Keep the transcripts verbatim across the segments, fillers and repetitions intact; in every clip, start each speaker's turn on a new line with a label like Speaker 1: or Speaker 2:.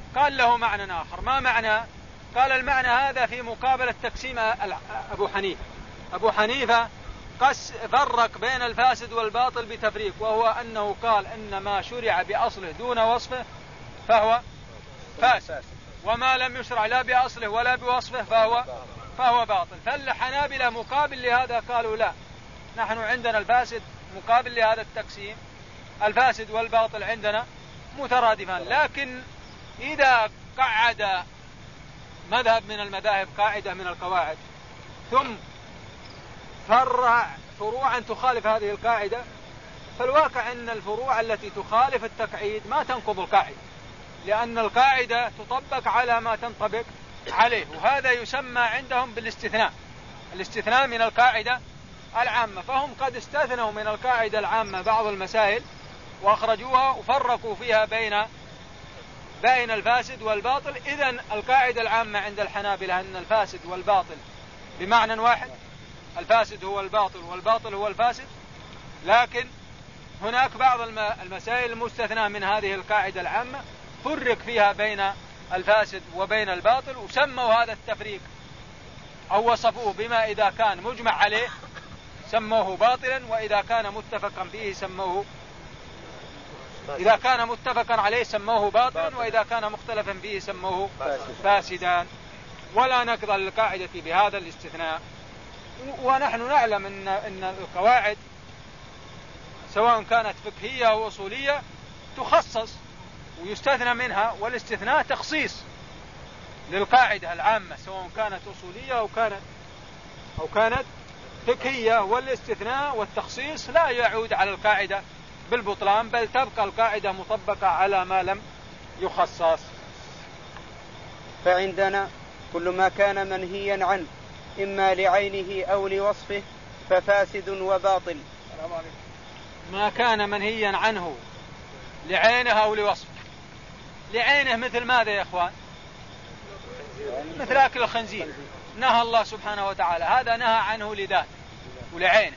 Speaker 1: قال له معنى آخر. ما معنى؟ قال المعنى هذا في مقابلة تقسيم أبو حنيفة. أبو حنيفة قس فرق بين الفاسد والباطل بتفريق، وهو أنه قال إن ما شرع بأصله دون وصفه فهو فاسد، وما لم يشرع لا بأصله ولا بوصفه فهو فهو باطل. فالحنابلة مقابل لهذا قالوا لا، نحن عندنا الفاسد مقابل لهذا التقسيم، الفاسد والباطل عندنا مترادفان. لكن إذا قعد مذهب من المذاهب قاعدة من القواعد ثم فرع فروعا تخالف هذه القاعدة، فالواقع أن الفروع التي تخالف التقعيد ما تنقض القاعدة، لأن القاعدة تطبق على ما تنطبق عليه، وهذا يسمى عندهم بالاستثناء، الاستثناء من القاعدة العامة. فهم قد استثنوا من القاعدة العامة بعض المسائل وأخرجوها وفرقوا فيها بين بين الفاسد والباطل. إذن القاعدة العامة عند الحنابلة أن الفاسد والباطل بمعنى واحد، الفاسد هو الباطل والباطل هو الفاسد. لكن هناك بعض المسائل المستثناة من هذه القاعدة العامة فرق فيها بين الفاسد وبين الباطل، وسموا هذا التفريق أو وصفوه بما إذا كان مجمع عليه سموه باطلا، وإذا كان متفقا فيه سموه إذا كان متفقا عليه سموه باطلا، وإذا كان مختلفا فيه سموه فاسدا. ولا نقضى القاعدة بهذا الاستثناء. ونحن نعلم أن أن القواعد سواء كانت فقهية أو أصولية تخصص ويستثنى منها، والاستثناء تخصيص للقاعدة العامة سواء كانت أصولية أو كانت أو كانت فقهية. والاستثناء والتخصيص لا يعود على القاعدة بالبطلان، بل تبقى القاعدة مطبقة على ما لم يخصص.
Speaker 2: فعندنا كل ما كان منهيا عنه إما لعينه أو لوصفه ففاسد وباطل.
Speaker 1: ما كان منهيا عنه لعينه أو لوصفه. لعينه مثل ماذا يا أخوان؟ مثل أكل الخنزير، نهى الله سبحانه وتعالى، هذا نهى عنه لذاته ولعينه،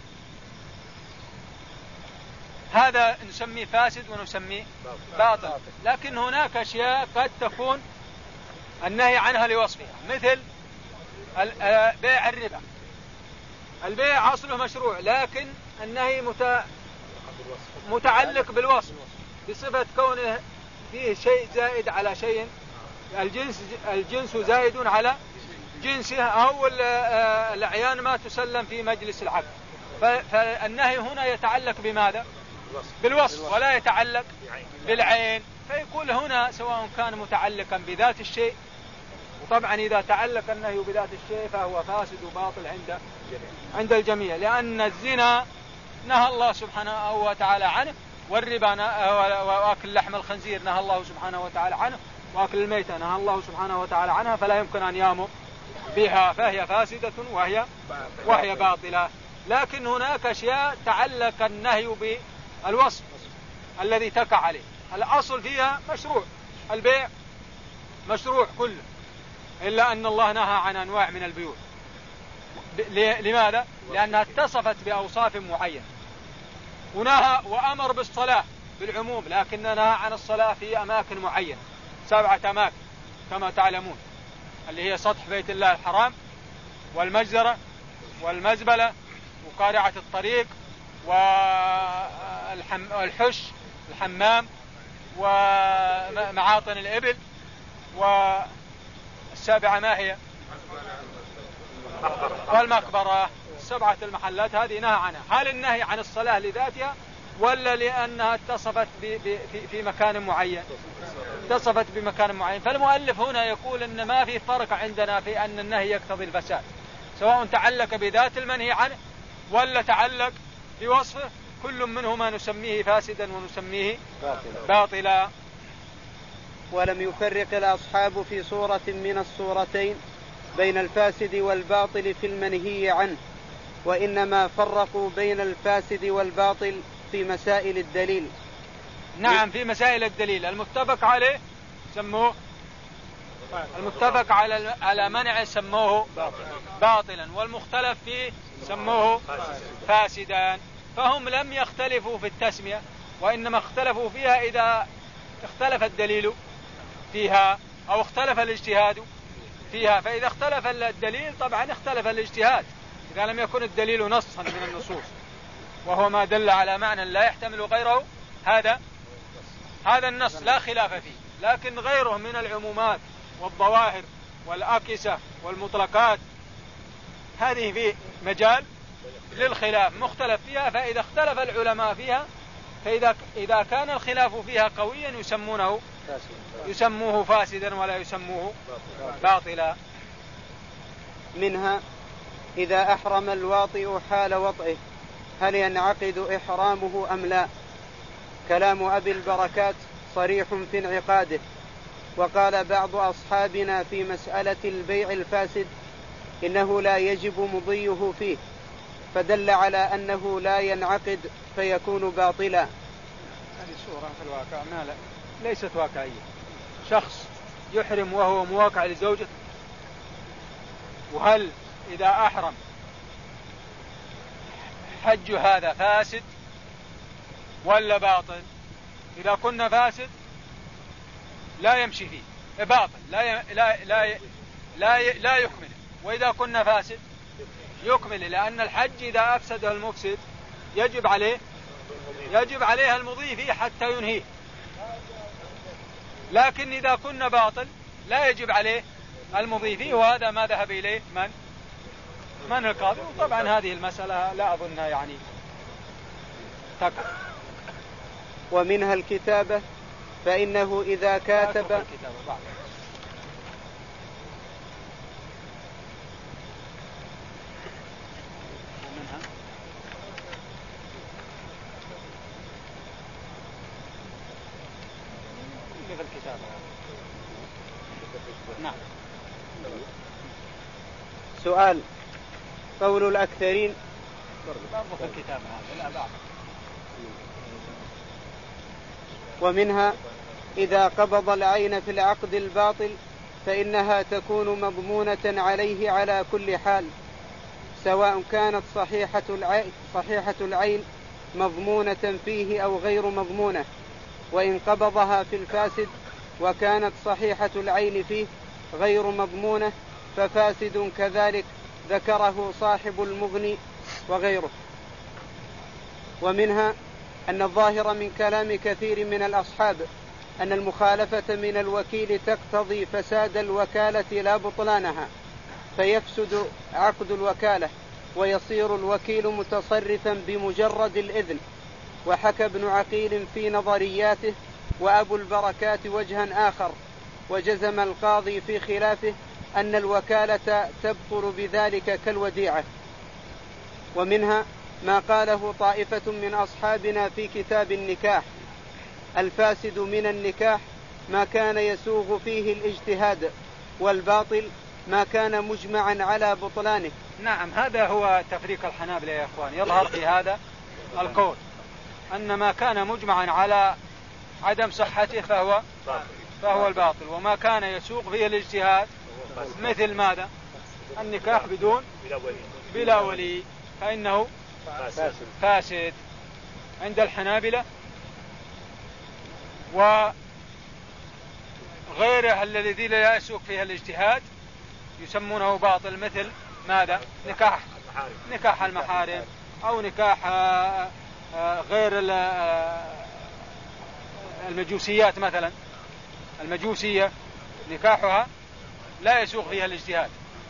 Speaker 1: هذا نسميه فاسد ونسميه باطل. لكن هناك أشياء قد تكون النهي عنها لوصفها، مثل بيع الربا. البيع أصله مشروع، لكن النهي متعلق بالوصف بصفة كونه فيه شيء زائد على شيء، الجنس الجنس زائد على جنسه، أو الأعيان ما تسلم في مجلس العقد. فالنهي هنا يتعلق بماذا؟ بالوصف، ولا يتعلق بالعين. فيقول هنا سواء كان متعلقا بذات الشيء، وطبعا إذا تعلق النهي بذات الشيء فهو فاسد وباطل عند عند الجميع، لأن الزنا نهى الله سبحانه وتعالى عنه، والربا وأكل لحم الخنزير نهى الله سبحانه وتعالى عنه، وأكل الميتة نهى الله سبحانه وتعالى عنها، فلا يمكن أن يأمر بها، فهي فاسدة وهي وهي باطلة. لكن هناك أشياء تعلق النهي بالوصف الذي تقع عليه. الأصل فيها مشروع، البيع مشروع كله، إلا أن الله نهى عن أنواع من البيوع. لماذا؟ لأنها اتصفت بأوصاف معينة. ونهى وأمر بالصلاة بالعموم، لكن نهى عن الصلاة في أماكن معينة، سبعة أماكن كما تعلمون، اللي هي سطح بيت الله الحرام، والمجزرة، والمزبلة، وقارعة الطريق، والحش الحمام، ومعاطن الإبل، والسابعة ما هي؟ والمقبرة. سبعة المحلات هذه نهى عنها. هل النهي عن الصلاة لذاتها ولا لأنها اتصفت في مكان معين؟ اتصفت بمكان معين. فالمؤلف هنا يقول إن ما في فرق عندنا في أن النهي يقتضي الفساد، سواء تعلق بذات المنهي عنه ولا تعلق بوصفه، كل منهما نسميه فاسدا ونسميه باطلا.
Speaker 2: ولم يفرق الأصحاب في صورة من الصورتين بين الفاسد والباطل في المنهي عنه، وإنما فرقوا بين الفاسد والباطل في مسائل الدليل.
Speaker 1: نعم، في مسائل الدليل. المتفق عليه سموه المتفق على على منع سموه باطلا، والمختلف فيه سموه فاسدا. فهم لم يختلفوا في التسمية، وإنما اختلفوا فيها إذا اختلف الدليل فيها أو اختلف الاجتهاد فيها. فإذا اختلف الدليل طبعا اختلف الاجتهاد، إذا لم يكن الدليل نصا من النصوص وهو ما دل على معنى لا يحتمل غيره، هذا هذا النص لا خلاف فيه. لكن غيره من العمومات والظواهر والأكسة والمطلقات هذه في مجال للخلاف مختلف فيها. فإذا اختلف العلماء فيها، فإذا إذا كان الخلاف فيها قويا يسمونه يسموه فاسدا ولا يسموه باطلا.
Speaker 2: منها إذا أحرم الواطئ حال وطئه هل ينعقد إحرامه أم لا؟ كلام أبي البركات صريح في انعقاده. وقال بعض أصحابنا في مسألة البيع الفاسد إنه لا يجب مضيه فيه، فدل على أنه لا ينعقد فيكون باطلا.
Speaker 1: هذه صورة في الواقع ما لا ليست واقعية. شخص يحرم وهو مواقع لزوجته، وهل إذا أحرم حج هذا فاسد ولا باطل؟ إذا كنا فاسد لا يمشي فيه، باطل لا ي... لا لا لا, ي... لا يكمل. وإذا كنا فاسد يكمل، لأن الحج إذا أفسده المفسد يجب عليه يجب عليه المضي فيه حتى ينهيه. لكن إذا كنا باطل لا يجب عليه المضي فيه، وهذا ما ذهب إليه من من القاضي. وطبعا هذه المسألة لا أظنها يعني تقع.
Speaker 2: ومنها الكتابة، فإنه إذا كاتب
Speaker 1: نعم.
Speaker 2: سؤال: قول الأكثرين
Speaker 1: في الكتاب هذا لا بعض.
Speaker 2: ومنها إذا قبض العين في العقد الباطل فإنها تكون مضمونة عليه على كل حال، سواء كانت صحيحة العين, صحيحة العين مضمونة فيه أو غير مضمونة. وإن قبضها في الفاسد وكانت صحيحة العين فيه غير مضمونة ففاسد كذلك، ذكره صاحب المغني وغيره. ومنها أن الظاهر من كلام كثير من الأصحاب أن المخالفة من الوكيل تقتضي فساد الوكالة لا بطلانها، فيفسد عقد الوكالة ويصير الوكيل متصرفا بمجرد الإذن. وحكى ابن عقيل في نظرياته وأبو البركات وجها آخر، وجزم القاضي في خلافه أن الوكالة تبطل بذلك كالوديعة. ومنها ما قاله طائفة من أصحابنا في كتاب النكاح: الفاسد من النكاح ما كان يسوغ فيه الاجتهاد، والباطل ما كان مجمعا على بطلانه.
Speaker 1: نعم، هذا هو تفريق الحنابلة يا إخوان. يظهر في هذا القول أن ما كان مجمعا على عدم صحته فهو فهو الباطل، وما كان يسوق فيه الاجتهاد مثل ماذا؟ النكاح بدون بلا ولي فإنه فاسد عند الحنابلة. وغيره الذي لا يسوق فيه الاجتهاد يسمونه باطل، مثل ماذا؟ نكاح نكاح المحارم، أو نكاح غير المجوسيات مثلا. المجوسية نكاحها لا يسوق فيها الاجتهاد.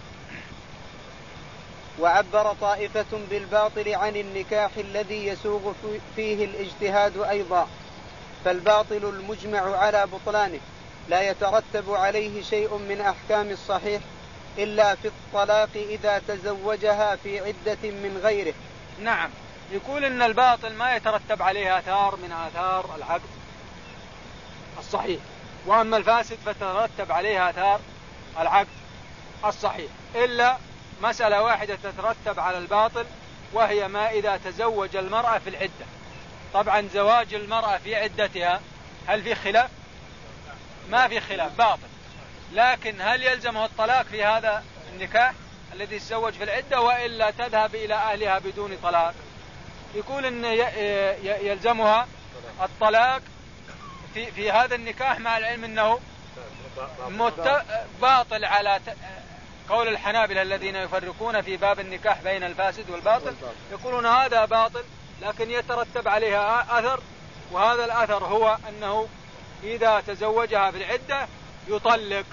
Speaker 2: وعبر طائفة بالباطل عن النكاح الذي يسوغ فيه الاجتهاد أيضا، فالباطل المجمع على بطلانه لا يترتب عليه شيء من أحكام الصحيح إلا في الطلاق إذا تزوجها في عدة من غيره.
Speaker 1: نعم، يقول إن الباطل ما يترتب عليه آثار من آثار العقد الصحيح، وأما الفاسد فترتب عليه آثار العقد الصحيح، إلا مسألة واحدة تترتب على الباطل، وهي ما إذا تزوج المرأة في العدة. طبعا زواج المرأة في عدتها هل في خلاف؟ ما في خلاف، باطل. لكن هل يلزمه الطلاق في هذا النكاح الذي تزوج في العدة، وإلا تذهب إلى أهلها بدون طلاق؟ يقول إن يلزمها الطلاق في, في هذا النكاح، مع العلم أنه مت... باطل على ت... قول الحنابلة الذين يفرقون في باب النكاح بين الفاسد والباطل، يقولون هذا باطل لكن يترتب عليها أثر، وهذا الأثر هو أنه إذا تزوجها في العدة يطلق.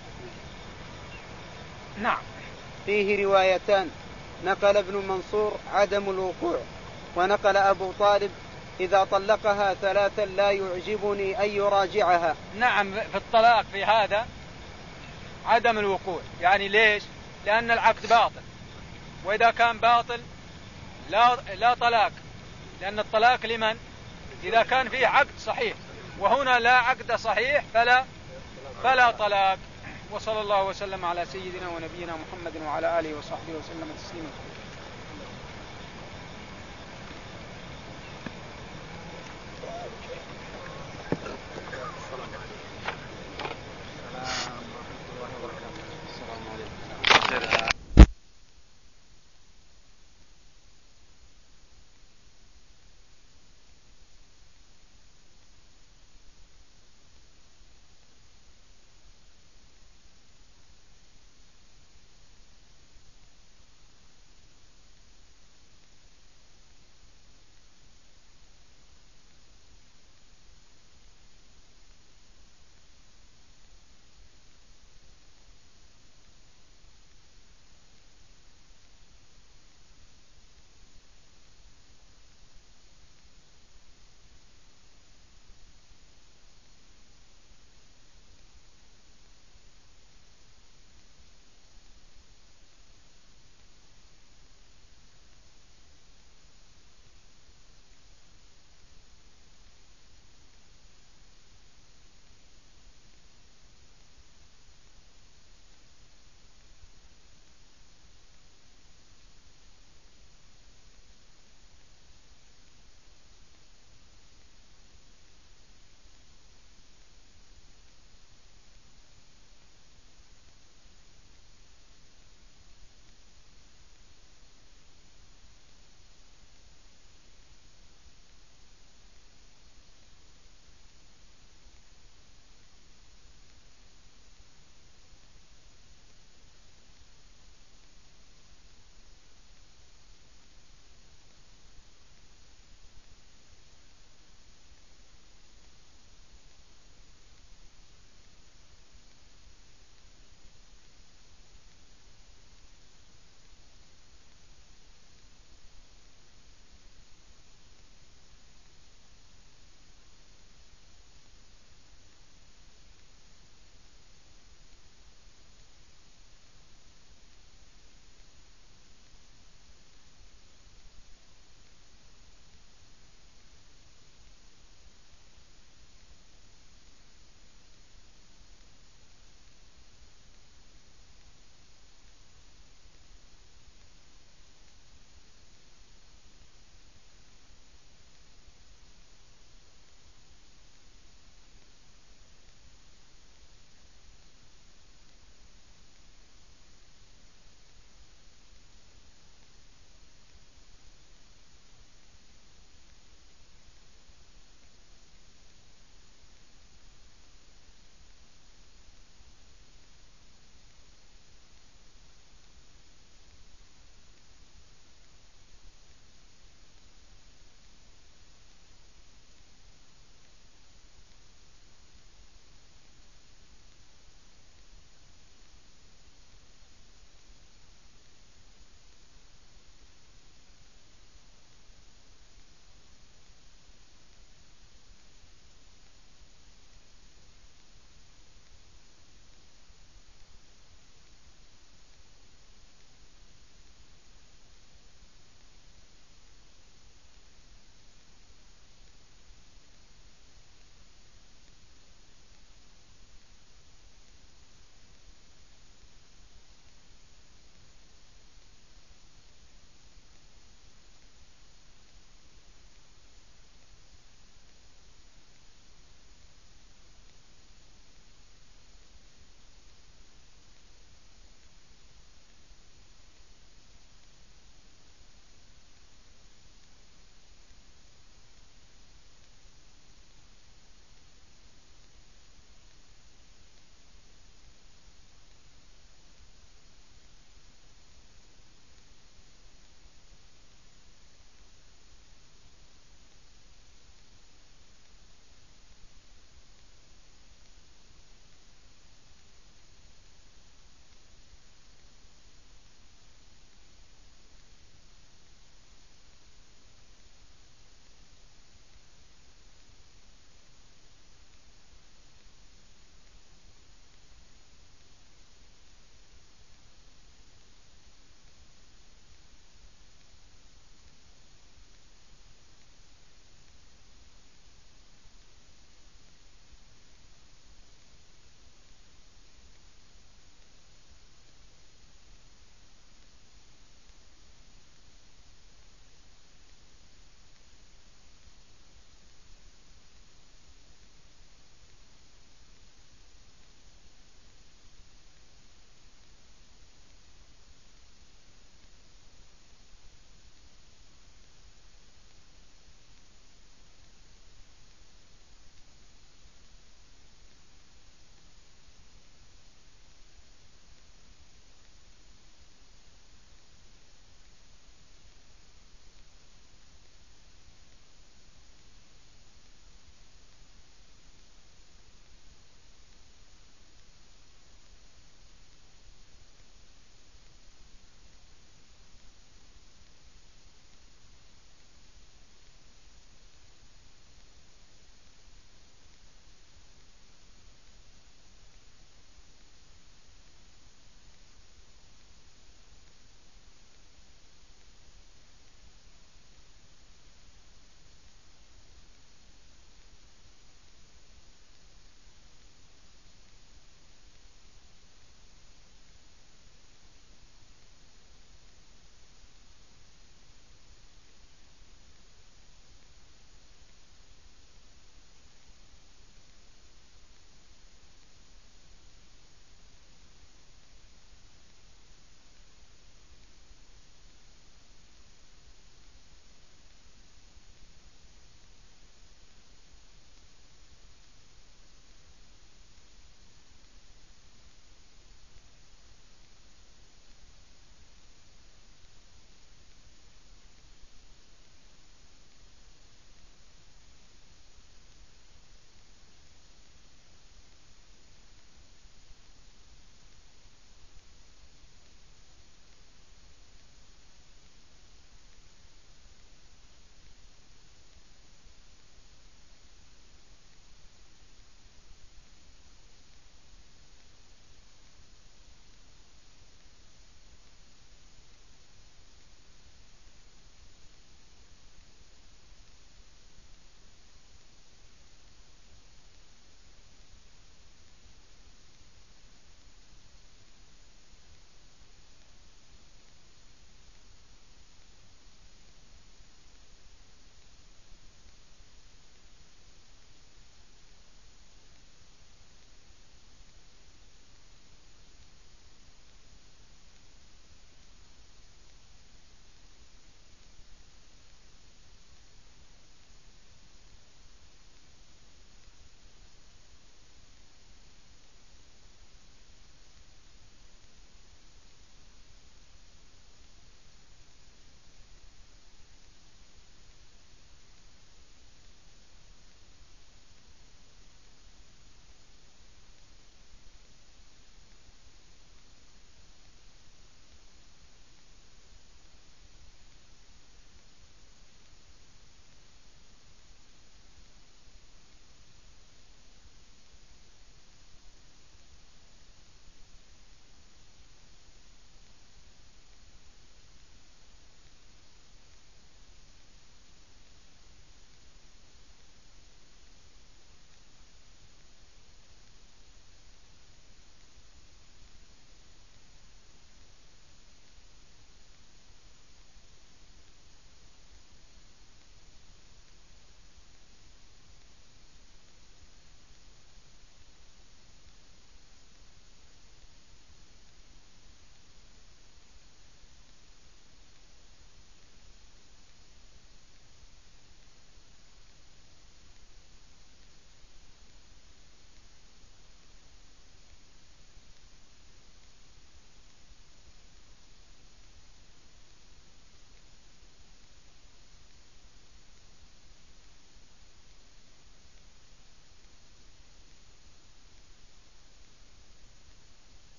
Speaker 1: نعم.
Speaker 2: فيه روايتان، نقل ابن منصور عدم الوقوع، ونقل أبو طالب إذا طلقها ثلاثا لا يعجبني أن يراجعها.
Speaker 1: نعم، في الطلاق في هذا عدم الوقوع، يعني ليش؟ لأن العقد باطل، وإذا كان باطل لا, لا طلاق، لأن الطلاق لمن؟ إذا كان فيه عقد صحيح، وهنا لا عقد صحيح فلا, فلا طلاق. وصلى الله وسلم على سيدنا ونبينا محمد وعلى آله وصحبه وسلم تسليما.